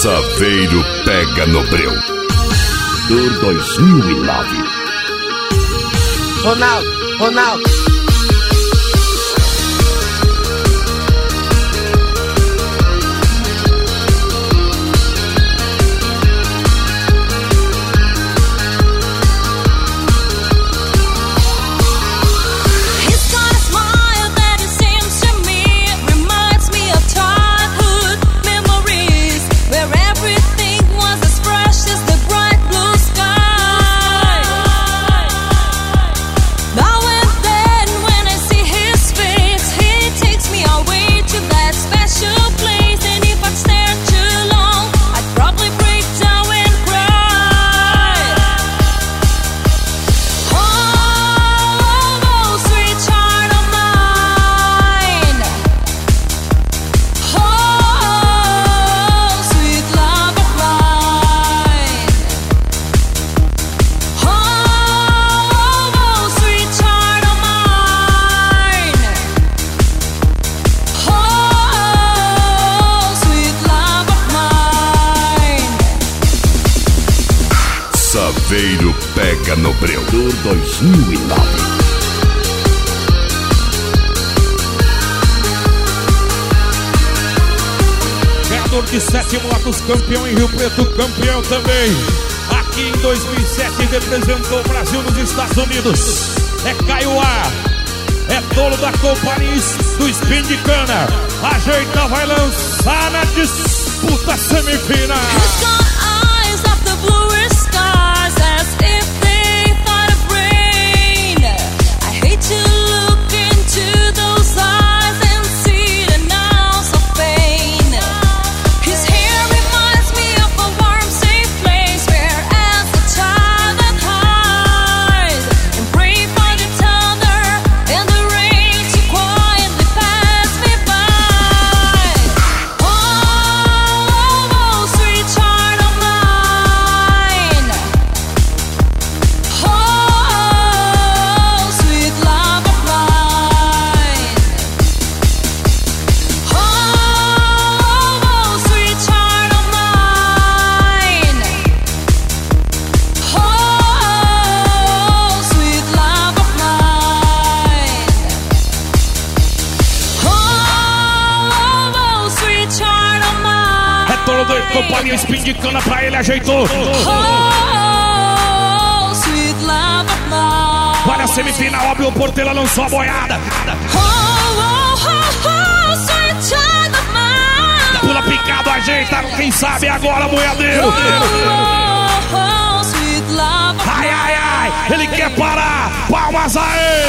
Saveiro pega no breu. Dor 2009. Ronaldo. Saveiro pega no breu. Dor 2009. Ganhador de 7 motos, campeão em Rio Preto, campeão também. Aqui em 2007 representou o Brasil nos Estados Unidos. É Kaiowá, é dono da companhia do Spin de Cana. Ajeita, vai lançar na disputa semifinal. Companhia Spin de Cana pra ele, ajeitou. Olha a semifinal, abriu o porteiro, lançou a boiada. Pula picado, ajeita, quem sabe agora, boiadeiro. Ai, ai, ai, ele quer parar, palmas a ele.